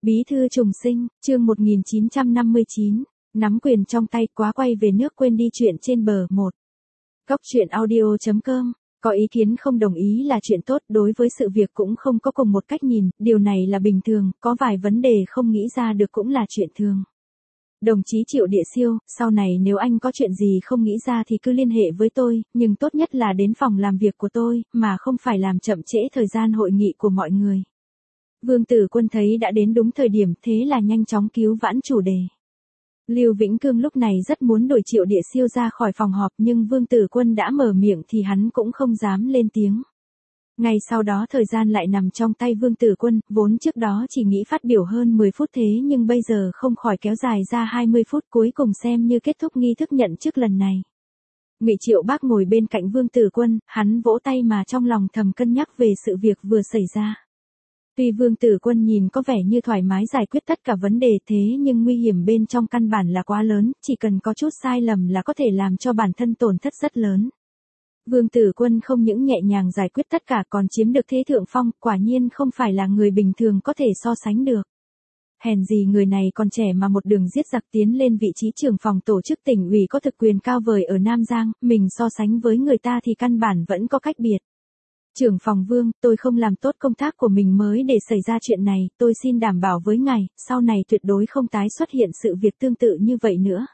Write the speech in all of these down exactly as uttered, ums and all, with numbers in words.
Bí thư trùng sinh, chương một nghìn chín trăm năm mươi chín, nắm quyền trong tay quá quay về nước quên đi chuyện trên bờ một. Góc truyện audio chấm com, có ý kiến không đồng ý là chuyện tốt, đối với sự việc cũng không có cùng một cách nhìn, điều này là bình thường, có vài vấn đề không nghĩ ra được cũng là chuyện thường. Đồng chí Triệu Địa Siêu, sau này nếu anh có chuyện gì không nghĩ ra thì cứ liên hệ với tôi, nhưng tốt nhất là đến phòng làm việc của tôi, mà không phải làm chậm trễ thời gian hội nghị của mọi người. Vương Tử Quân thấy đã đến đúng thời điểm, thế là nhanh chóng cứu vãn chủ đề. Lưu Vĩnh Cương lúc này rất muốn đuổi Triệu Địa Siêu ra khỏi phòng họp, nhưng Vương Tử Quân đã mở miệng thì hắn cũng không dám lên tiếng. Ngay sau đó thời gian lại nằm trong tay Vương Tử Quân, vốn trước đó chỉ nghĩ phát biểu hơn mười phút thế nhưng bây giờ không khỏi kéo dài ra hai mươi phút, cuối cùng xem như kết thúc nghi thức nhận chức lần này. Ngụy Triệu Bác ngồi bên cạnh Vương Tử Quân, hắn vỗ tay mà trong lòng thầm cân nhắc về sự việc vừa xảy ra. Tuy Vương Tử Quân nhìn có vẻ như thoải mái giải quyết tất cả vấn đề thế nhưng nguy hiểm bên trong căn bản là quá lớn, chỉ cần có chút sai lầm là có thể làm cho bản thân tổn thất rất lớn. Vương Tử Quân không những nhẹ nhàng giải quyết tất cả còn chiếm được thế thượng phong, quả nhiên không phải là người bình thường có thể so sánh được. Hèn gì người này còn trẻ mà một đường giết giặc tiến lên vị trí trưởng phòng tổ chức tỉnh ủy có thực quyền cao vời ở Nam Giang, mình so sánh với người ta thì căn bản vẫn có cách biệt. Trưởng phòng Vương, tôi không làm tốt công tác của mình mới để xảy ra chuyện này, tôi xin đảm bảo với ngài, sau này tuyệt đối không tái xuất hiện sự việc tương tự như vậy nữa.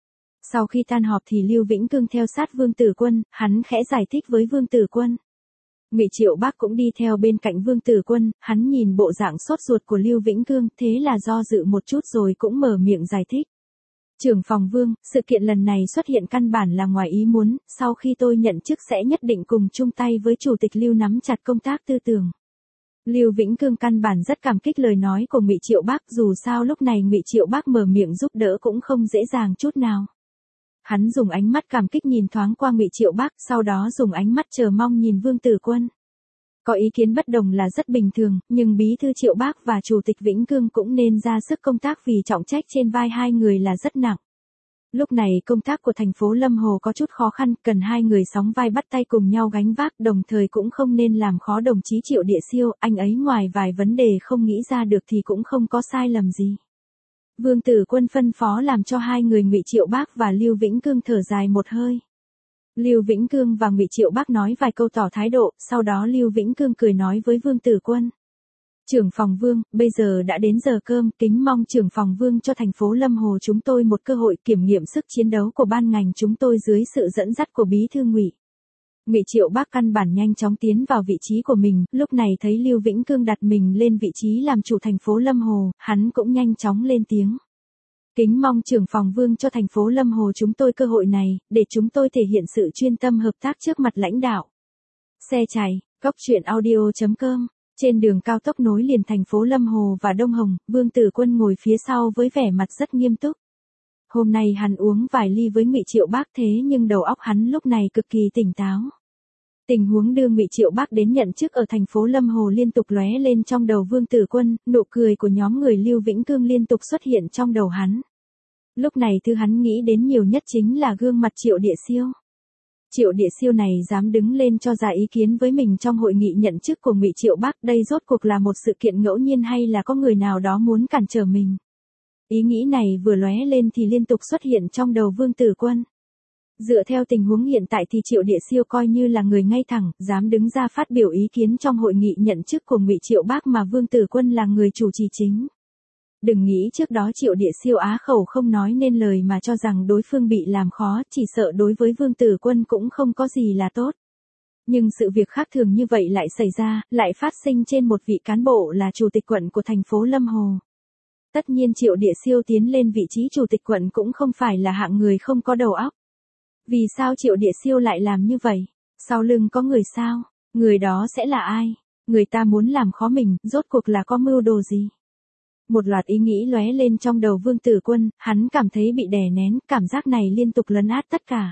Sau khi tan họp thì Lưu Vĩnh Cương theo sát Vương Tử Quân, hắn khẽ giải thích với Vương Tử Quân. Ngụy Triệu Bác cũng đi theo bên cạnh Vương Tử Quân, hắn nhìn bộ dạng sốt ruột của Lưu Vĩnh Cương, thế là do dự một chút rồi cũng mở miệng giải thích. Trưởng phòng Vương, sự kiện lần này xuất hiện căn bản là ngoài ý muốn, sau khi tôi nhận chức sẽ nhất định cùng chung tay với Chủ tịch Lưu nắm chặt công tác tư tưởng. Lưu Vĩnh Cương căn bản rất cảm kích lời nói của Ngụy Triệu Bác, dù sao lúc này Ngụy Triệu Bác mở miệng giúp đỡ cũng không dễ dàng chút nào. Hắn dùng ánh mắt cảm kích nhìn thoáng qua Ngụy Triệu Bác, sau đó dùng ánh mắt chờ mong nhìn Vương Tử Quân. Có ý kiến bất đồng là rất bình thường, nhưng Bí thư Triệu Bác và Chủ tịch Vĩnh Cương cũng nên ra sức công tác vì trọng trách trên vai hai người là rất nặng. Lúc này công tác của thành phố Lâm Hồ có chút khó khăn, cần hai người sóng vai bắt tay cùng nhau gánh vác, đồng thời cũng không nên làm khó đồng chí Triệu Địa Siêu, anh ấy ngoài vài vấn đề không nghĩ ra được thì cũng không có sai lầm gì. Vương Tử Quân phân phó làm cho hai người Ngụy Triệu Bác và Lưu Vĩnh Cương thở dài một hơi. Lưu Vĩnh Cương và Ngụy Triệu Bác nói vài câu tỏ thái độ, sau đó Lưu Vĩnh Cương cười nói với Vương Tử Quân. Trưởng phòng Vương, bây giờ đã đến giờ cơm, kính mong trưởng phòng Vương cho thành phố Lâm Hồ chúng tôi một cơ hội kiểm nghiệm sức chiến đấu của ban ngành chúng tôi dưới sự dẫn dắt của Bí thư Ngụy. Ngụy Triệu Bác căn bản nhanh chóng tiến vào vị trí của mình, lúc này thấy Lưu Vĩnh Cương đặt mình lên vị trí làm chủ thành phố Lâm Hồ, hắn cũng nhanh chóng lên tiếng. Kính mong trưởng phòng Vương cho thành phố Lâm Hồ chúng tôi cơ hội này, để chúng tôi thể hiện sự chuyên tâm hợp tác trước mặt lãnh đạo. Xe chạy, góc truyện audio chấm com, trên đường cao tốc nối liền thành phố Lâm Hồ và Đông Hồng, Vương Tử Quân ngồi phía sau với vẻ mặt rất nghiêm túc. Hôm nay hắn uống vài ly với Ngụy Triệu Bác thế nhưng đầu óc hắn lúc này cực kỳ tỉnh táo. Tình huống đưa Ngụy Triệu Bác đến nhận chức ở thành phố Lâm Hồ liên tục lóe lên trong đầu Vương Tử Quân, nụ cười của nhóm người Lưu Vĩnh Cương liên tục xuất hiện trong đầu hắn. Lúc này thứ hắn nghĩ đến nhiều nhất chính là gương mặt Triệu Địa Siêu. Triệu Địa Siêu này dám đứng lên cho ra ý kiến với mình trong hội nghị nhận chức của Ngụy Triệu Bác, đây rốt cuộc là một sự kiện ngẫu nhiên hay là có người nào đó muốn cản trở mình. Ý nghĩ này vừa lóe lên thì liên tục xuất hiện trong đầu Vương Tử Quân. Dựa theo tình huống hiện tại thì Triệu Địa Siêu coi như là người ngay thẳng, dám đứng ra phát biểu ý kiến trong hội nghị nhận chức của Ngụy Triệu Bác mà Vương Tử Quân là người chủ trì chính. Đừng nghĩ trước đó Triệu Địa Siêu á khẩu không nói nên lời mà cho rằng đối phương bị làm khó, chỉ sợ đối với Vương Tử Quân cũng không có gì là tốt. Nhưng sự việc khác thường như vậy lại xảy ra, lại phát sinh trên một vị cán bộ là chủ tịch quận của thành phố Lâm Hồ. Tất nhiên Triệu Địa Siêu tiến lên vị trí chủ tịch quận cũng không phải là hạng người không có đầu óc. Vì sao Triệu Địa Siêu lại làm như vậy? Sau lưng có người sao? Người đó sẽ là ai? Người ta muốn làm khó mình, rốt cuộc là có mưu đồ gì? Một loạt ý nghĩ lóe lên trong đầu Vương Tử Quân, hắn cảm thấy bị đè nén, cảm giác này liên tục lấn át tất cả.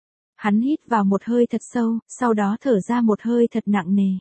Hắn hít vào một hơi thật sâu, sau đó thở ra một hơi thật nặng nề.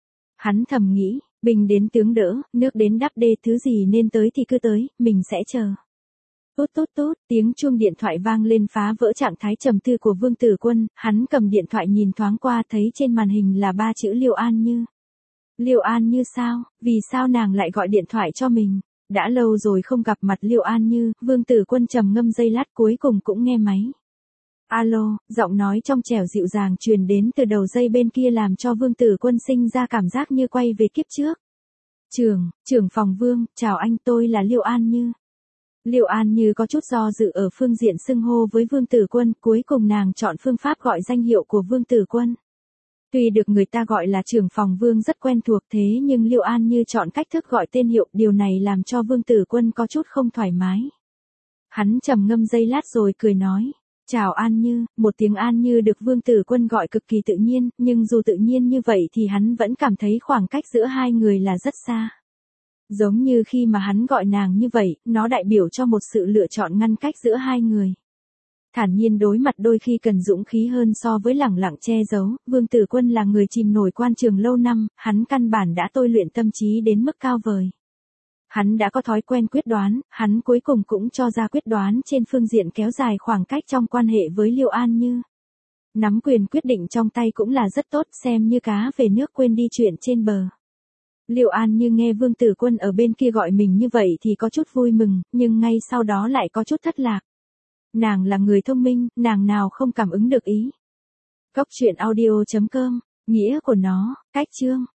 Hắn thầm nghĩ, bình đến tướng đỡ, nước đến đắp đê, thứ gì nên tới thì cứ tới, mình sẽ chờ. Tút tút tút, tiếng chuông điện thoại vang lên phá vỡ trạng thái trầm tư của Vương Tử Quân, hắn cầm điện thoại nhìn thoáng qua thấy trên màn hình là ba chữ Liêu An Như. Liêu An Như sao, vì sao nàng lại gọi điện thoại cho mình? Đã lâu rồi không gặp mặt Liêu An Như, Vương Tử Quân trầm ngâm giây lát cuối cùng cũng nghe máy. Alo, giọng nói trong trẻo dịu dàng truyền đến từ đầu dây bên kia làm cho Vương Tử Quân sinh ra cảm giác như quay về kiếp trước. Trưởng, trưởng phòng Vương, chào anh, tôi là Liêu An Như. Liêu An Như có chút do dự ở phương diện xưng hô với Vương Tử Quân, cuối cùng nàng chọn phương pháp gọi danh hiệu của Vương Tử Quân. Tuy được người ta gọi là trưởng phòng Vương rất quen thuộc thế nhưng Liêu An Như chọn cách thức gọi tên hiệu, điều này làm cho Vương Tử Quân có chút không thoải mái. Hắn trầm ngâm giây lát rồi cười nói, chào An Như, một tiếng An Như được Vương Tử Quân gọi cực kỳ tự nhiên, nhưng dù tự nhiên như vậy thì hắn vẫn cảm thấy khoảng cách giữa hai người là rất xa. Giống như khi mà hắn gọi nàng như vậy, nó đại biểu cho một sự lựa chọn ngăn cách giữa hai người. Thản nhiên đối mặt đôi khi cần dũng khí hơn so với lẳng lặng che giấu, Vương Tử Quân là người chìm nổi quan trường lâu năm, hắn căn bản đã tôi luyện tâm trí đến mức cao vời. Hắn đã có thói quen quyết đoán, hắn cuối cùng cũng cho ra quyết đoán trên phương diện kéo dài khoảng cách trong quan hệ với Liêu An Như. Nắm quyền quyết định trong tay cũng là rất tốt, xem như cá về nước quên đi chuyện trên bờ. Liêu An Như nghe Vương Tử Quân ở bên kia gọi mình như vậy thì có chút vui mừng, nhưng ngay sau đó lại có chút thất lạc. Nàng là người thông minh, nàng nào không cảm ứng được ý. Cốc truyện audio chấm com, nghĩa của nó, cách chương.